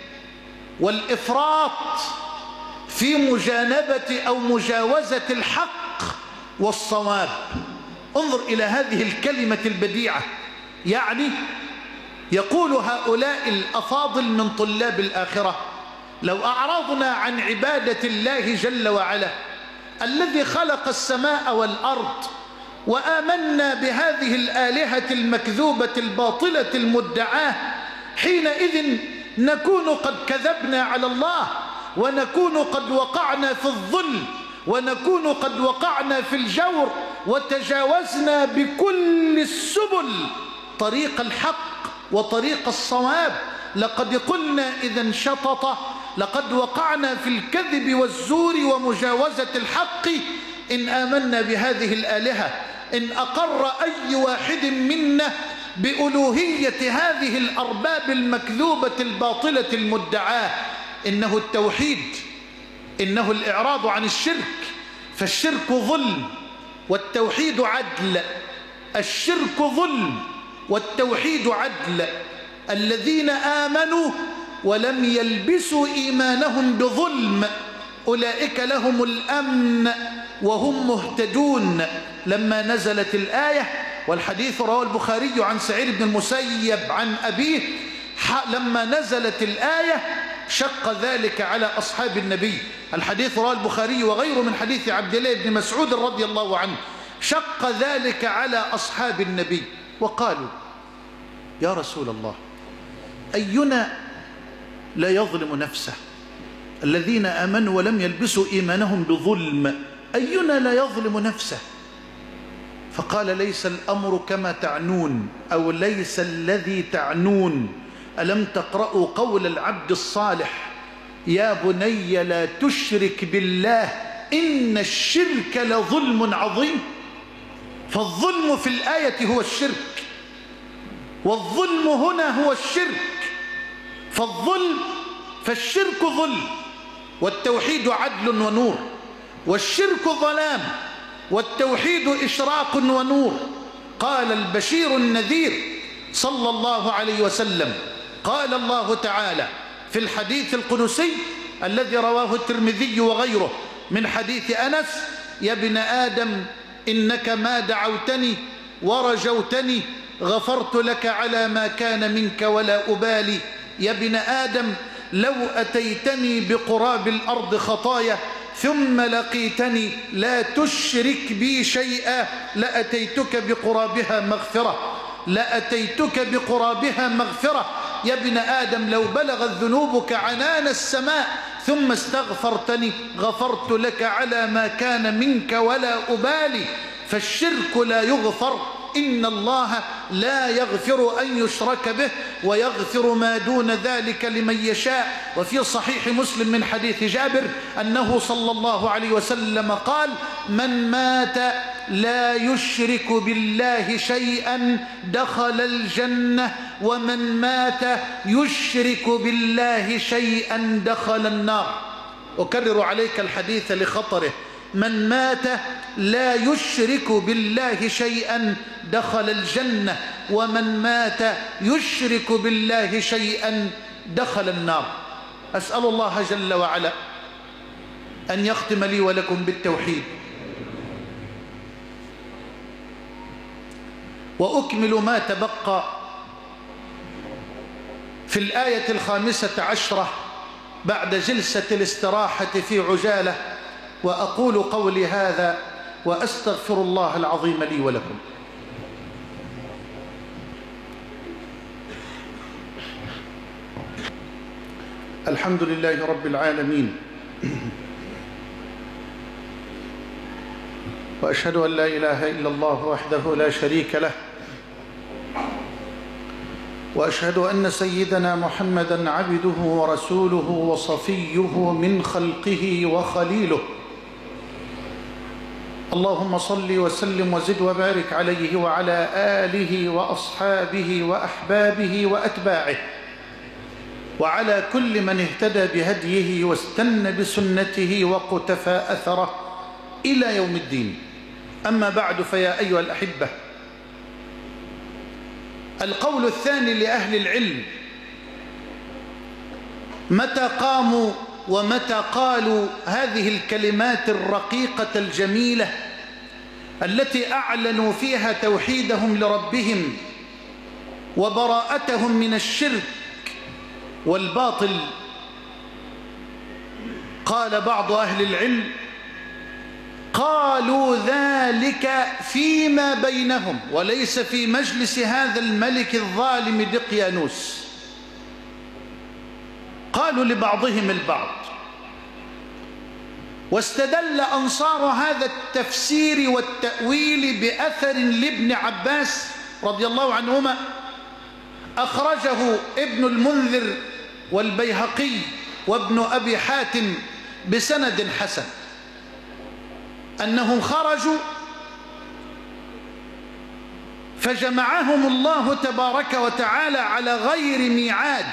والإفراط في مجانبة أو مجاوزة الحق والصواب. انظر إلى هذه الكلمة البديعة. يعني يقول هؤلاء الأفاضل من طلاب الآخرة: لو أعرضنا عن عبادة الله جل وعلا الذي خلق السماء والأرض وآمنا بهذه الآلهة المكذوبة الباطلة المدعاة، حينئذ نكون قد كذبنا على الله، ونكون قد وقعنا في الظلم، ونكون قد وقعنا في الجور، وتجاوزنا بكل السبل طريق الحق وطريق الصواب. لقد قلنا إذا شطط، لقد وقعنا في الكذب والزور ومجاوزة الحق إن آمنا بهذه الآلهة، إن أقر أي واحد منا بألوهية هذه الأرباب المكذوبة الباطلة المدعاة. إنه التوحيد، إنه الإعراض عن الشرك، فالشرك ظلم والتوحيد عدل. الشرك ظلم والتوحيد عدل. الذين آمنوا ولم يلبسوا إيمانهم بظلم أولئك لهم الأمن وهم مهتدون. لما نزلت الآية، والحديث رواه البخاري عن سعيد بن المسيب عن أبيه، لما نزلت الآية شق ذلك على أصحاب النبي. الحديث رواه البخاري وغيره من حديث عبد الله بن مسعود رضي الله عنه. شق ذلك على أصحاب النبي وقالوا: يا رسول الله، أينا لا يظلم نفسه؟ الذين آمنوا ولم يلبسوا إيمانهم بظلم، أينا لا يظلم نفسه؟ فقال: ليس الأمر كما تعنون، أو ليس الذي تعنون. ألم تقرأوا قول العبد الصالح: يا بني لا تشرك بالله إن الشرك لظلم عظيم. فالظلم في الآية هو الشرك، والظلم هنا هو الشرك. فالشرك ظلم، والتوحيد عدل ونور، والشرك ظلام والتوحيد إشراق ونور. قال البشير النذير صلى الله عليه وسلم، قال الله تعالى في الحديث القدسي الذي رواه الترمذي وغيره من حديث أنس: يا ابن آدم إنك ما دعوتني ورجوتني غفرت لك على ما كان منك ولا أبالي. يا ابن آدم لو أتيتني بقراب الأرض خطايا ثم لقيتني لا تشرك بي شيئا لأتيتك بقرابها مغفرة، لأتيتك بقرابها مغفرة. يا ابن آدم لو بلغت ذنوبك عنان السماء ثم استغفرتني غفرت لك على ما كان منك ولا أبالي. فالشرك لا يغفر، إن الله لا يغفر أن يشرك به ويغفر ما دون ذلك لمن يشاء. وفي صحيح مسلم من حديث جابر أنه صلى الله عليه وسلم قال: من مات لا يشرك بالله شيئا دخل الجنة، ومن مات يشرك بالله شيئا دخل النار. أكرر عليك الحديث لخطره: من مات لا يشرك بالله شيئا دخل الجنة، ومن مات يشرك بالله شيئا دخل النار. أسأل الله جل وعلا أن يختم لي ولكم بالتوحيد، وأكمل ما تبقى في الآية 15 بعد جلسة الاستراحة في عجالة، وأقول قولي هذا وأستغفر الله العظيم لي ولكم. الحمد لله رب العالمين، وأشهد أن لا إله إلا الله وحده لا شريك له، وأشهد أن سيدنا محمدا عبده ورسوله وصفيه من خلقه وخليله. اللهم صل وسلم وزد وبارك عليه وعلى آله وأصحابه وأحبابه وأتباعه، وعلى كل من اهتدى بهديه واستنى بسنته وقتفى أثره إلى يوم الدين. أما بعد، فيا أيها الأحبة، القول الثاني لأهل العلم متى قاموا ومتى قالوا هذه الكلمات الرقيقة الجميلة التي أعلنوا فيها توحيدهم لربهم وبراءتهم من الشرك والباطل. قال بعض أهل العلم: قالوا ذلك فيما بينهم وليس في مجلس هذا الملك الظالم دقيانوس. قالوا لبعضهم البعض. واستدل أنصار هذا التفسير والتأويل بأثر لابن عباس رضي الله عنهما، أخرجه ابن المنذر والبيهقي وابن أبي حاتم بسند حسن، أنهم خرجوا فجمعهم الله تبارك وتعالى على غير ميعاد،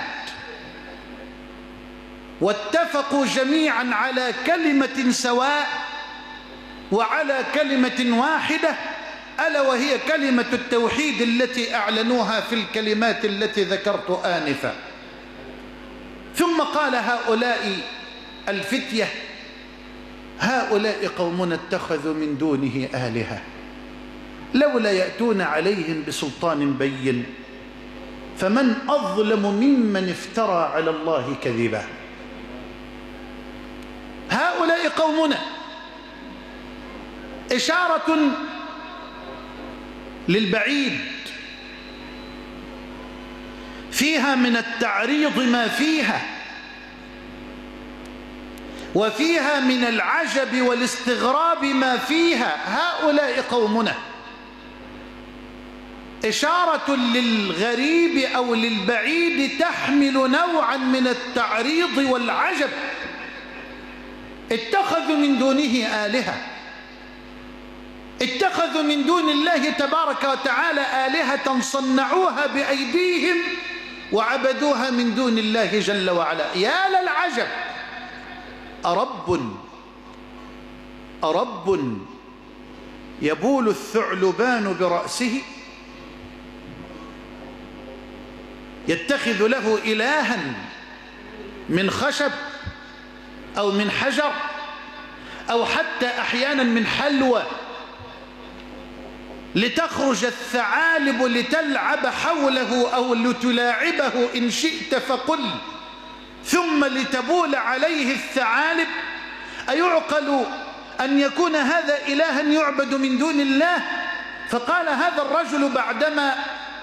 واتفقوا جميعا على كلمة سواء وعلى كلمة واحدة، ألا وهي كلمة التوحيد التي أعلنوها في الكلمات التي ذكرت آنفا. ثم قال هؤلاء الفتية: هؤلاء قومنا اتخذوا من دونه آلهة لولا يأتون عليهم بسلطان بين فمن أظلم ممن افترى على الله كذبا. هؤلاء قومنا إشارة للبعيد، فيها من التعريض ما فيها، وفيها من العجب والاستغراب ما فيها. هؤلاء قومنا إشارة للغريب أو للبعيد تحمل نوعا من التعريض والعجب. اتخذوا من دونه آلهة، اتخذوا من دون الله تبارك وتعالى آلهة صنعوها بأيديهم وعبدوها من دون الله جل وعلا. يا للعجب، أرب يبول الثعلبان برأسه، يتخذ له إلها من خشب أو من حجر أو حتى أحيانا من حلوى، لتخرج الثعالب لتلعب حوله أو لتلاعبه إن شئت فقل، ثم لتبول عليه الثعالب؟ أيعقل أن يكون هذا إلها يعبد من دون الله؟ فقال هذا الرجل بعدما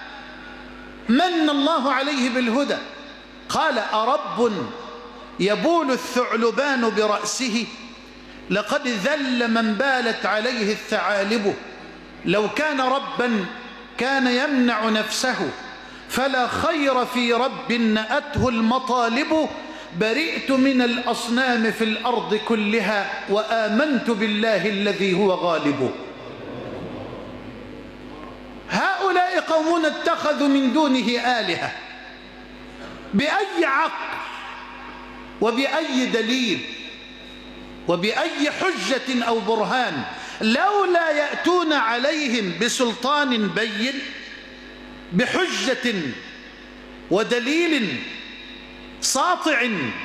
من الله عليه بالهدى، قال: أرب يبول الثعلبان برأسه؟ لقد ذل من بالت عليه الثعالب. لو كان ربا كان يمنع نفسه، فلا خير في رب نأته المطالب. برئت من الأصنام في الأرض كلها، وآمنت بالله الذي هو غالب. هؤلاء قومون اتخذوا من دونه آلهة. بأي عقل وبأي دليل وبأي حجة أو برهان؟ لولا يأتون عليهم بسلطان بين، بحجة ودليل ساطع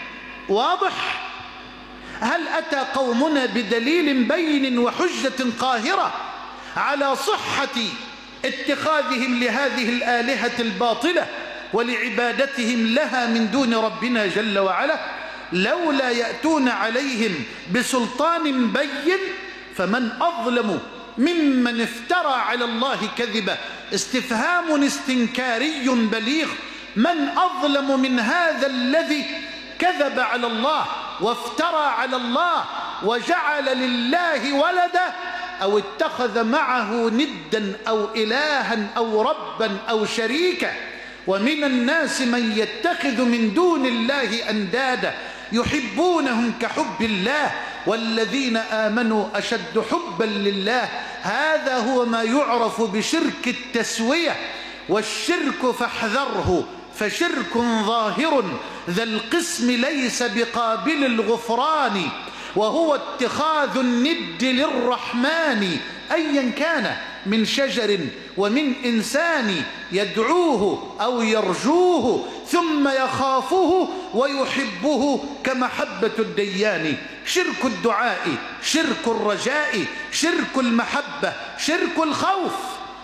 واضح. هل أتى قومنا بدليل بين وحجة قاهرة على صحة اتخاذهم لهذه الآلهة الباطلة ولعبادتهم لها من دون ربنا جل وعلا؟ لولا يأتون عليهم بسلطان بين، فمن أظلم ممن افترى على الله كذبا. استفهام استنكاري بليغ. من أظلم من هذا الذي كذب على الله وافترى على الله وجعل لله ولدا، أو اتخذ معه ندا أو إلها أو ربا أو شريكا؟ ومن الناس من يتخذ من دون الله أندادا يحبونهم كحب الله، والذين آمنوا أشد حبا لله. هذا هو ما يعرف بشرك التسوية. والشرك فاحذره، فشرك ظاهر ذا القسم ليس بقابل الغفران، وهو اتخاذ الند للرحمن أيا كان من شجر ومن إنسان، يدعوه أو يرجوه ثم يخافه ويحبه كمحبة الديان. شرك الدعاء، شرك الرجاء، شرك المحبة، شرك الخوف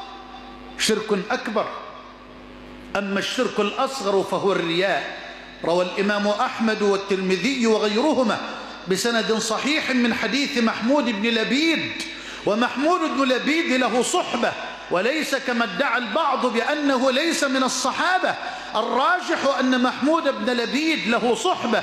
شرك أكبر. أما الشرك الأصغر فهو الرياء. روى الإمام أحمد والترمذي وغيرهما بسند صحيح من حديث محمود بن لبيد. ومحمود بن لبيد له صحبة، وليس كما ادعى البعض بأنه ليس من الصحابة. الراجح أن محمود بن لبيد له صحبة،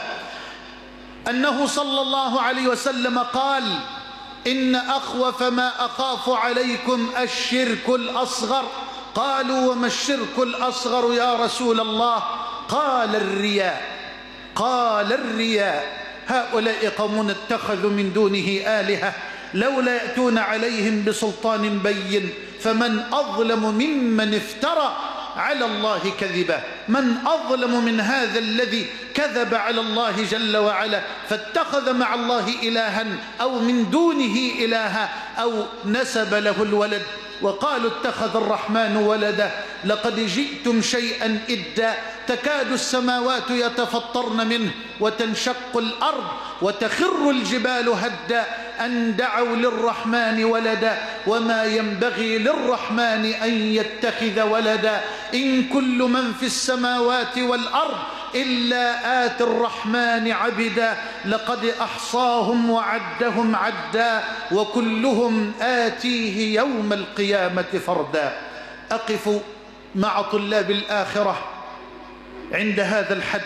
أنه صلى الله عليه وسلم قال: إن أخوف ما أخاف عليكم الشرك الأصغر. قالوا: وما الشرك الأصغر يا رسول الله؟ قال: الرياء. قال: الرياء. هؤلاء قوم اتخذوا من دونه آلهة، لولا يأتون عليهم بسلطان بين، فمن أظلم ممن افترى على الله كذبا. من أظلم من هذا الذي كذب على الله جل وعلا، فاتخذ مع الله إلها أو من دونه إلها، أو نسب له الولد. وقالوا: اتخذ الرحمن ولدا. لقد جئتم شيئا إدا. تكاد السماوات يتفطرن منه وتنشق الأرض وتخر الجبال هدا أن دعوا للرحمن ولدا وما ينبغي للرحمن أن يتخذ ولدا. إن كل من في السماوات والأرض إلا آتي الرحمن عبدا. لقد أحصاهم وعدهم عدا وكلهم آتيه يوم القيامة فردا. أقف مع طلاب الآخرة عند هذا الحد،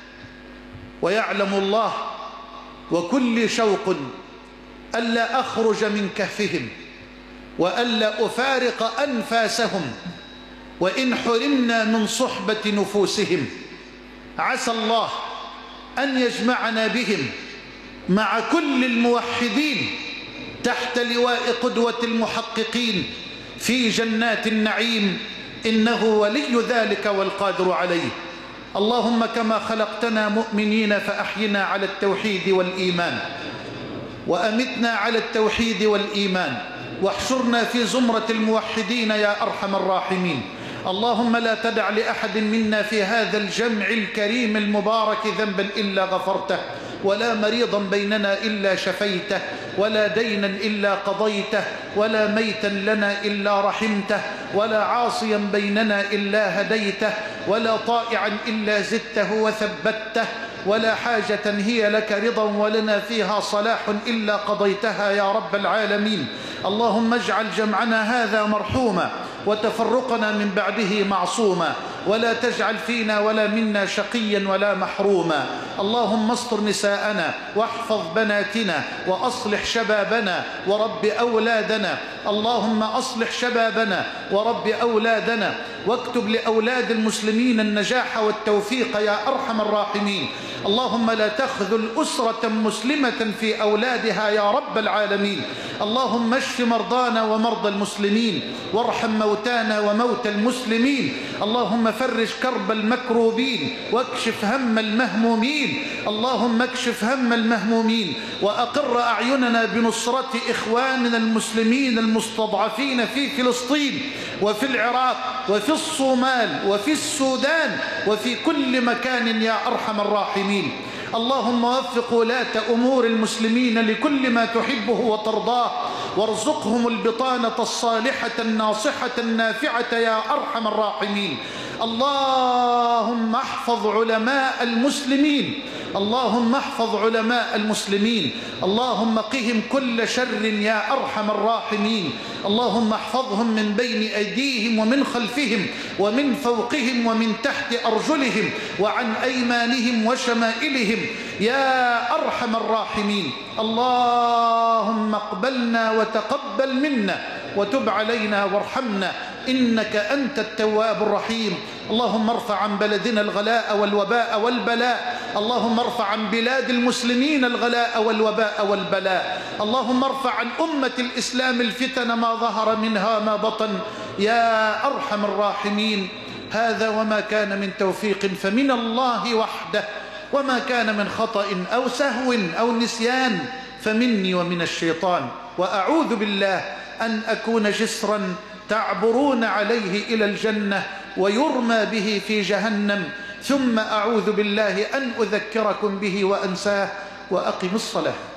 ويعلم الله وكل شوق ألا أخرج من كهفهم وألا أفارق أنفاسهم وإن حرمنا من صحبة نفوسهم. عسى الله أن يجمعنا بهم مع كل الموحدين تحت لواء قدوة المحققين في جنات النعيم، إنه ولي ذلك والقادر عليه. اللهم كما خلقتنا مؤمنين فأحينا على التوحيد والإيمان، وأمتنا على التوحيد والإيمان، واحشرنا في زمرة الموحدين يا أرحم الراحمين. اللهم لا تدع لأحد منا في هذا الجمع الكريم المبارك ذنبا إلا غفرته، ولا مريضا بيننا إلا شفيته، ولا دينا إلا قضيته، ولا ميتا لنا إلا رحمته، ولا عاصيا بيننا إلا هديته، ولا طائعا إلا زدته وثبته، ولا حاجة هي لك رضا ولنا فيها صلاح إلا قضيتها يا رب العالمين. اللهم اجعل جمعنا هذا مرحوما، وتفرقنا من بعده معصوما، ولا تجعل فينا ولا منا شقيا ولا محروما. اللهم استر نساءنا، واحفظ بناتنا، وأصلح شبابنا ورب أولادنا. اللهم أصلح شبابنا ورب أولادنا، واكتب لأولاد المسلمين النجاح والتوفيق يا أرحم الراحمين. اللهم لا تخذل أسرة مسلمة في أولادها يا رب العالمين. اللهم اشف مرضانا ومرضى المسلمين، وارحم موتانا وموتى المسلمين. اللهم فرج كرب المكروبين، واكشف هم المهمومين. اللهم اكشف هم المهمومين، وأقر أعيننا بنصرة إخواننا المسلمين المستضعفين في فلسطين وفي العراق وفي الصومال وفي السودان وفي كل مكان يا أرحم الراحمين. اللهم وفق ولاة أمور المسلمين لكل ما تحبه وترضاه، وارزقهم البطانة الصالحة الناصحة النافعة يا أرحم الراحمين. اللهم احفظ علماء المسلمين، اللهم احفظ علماء المسلمين. اللهم قهم كل شر يا أرحم الراحمين. اللهم احفظهم من بين أيديهم ومن خلفهم ومن فوقهم ومن تحت أرجلهم وعن أيمانهم وشمائلهم يا أرحم الراحمين. اللهم اقبلنا وتقبل منا، وتب علينا وارحمنا، إنك أنت التواب الرحيم. اللهم ارفع عن بلدنا الغلاء والوباء والبلاء. اللهم ارفع عن بلاد المسلمين الغلاء والوباء والبلاء. اللهم ارفع عن أمة الإسلام الفتن ما ظهر منها ما بطن يا أرحم الراحمين. هذا وما كان من توفيق فمن الله وحده، وما كان من خطأ أو سهو أو نسيان فمني ومن الشيطان. وأعوذ بالله أن أكون جسرا تعبرون عليه إلى الجنة ويرمى به في جهنم، ثم أعوذ بالله أن أذكركم به وأنساه. وأقم الصلاة.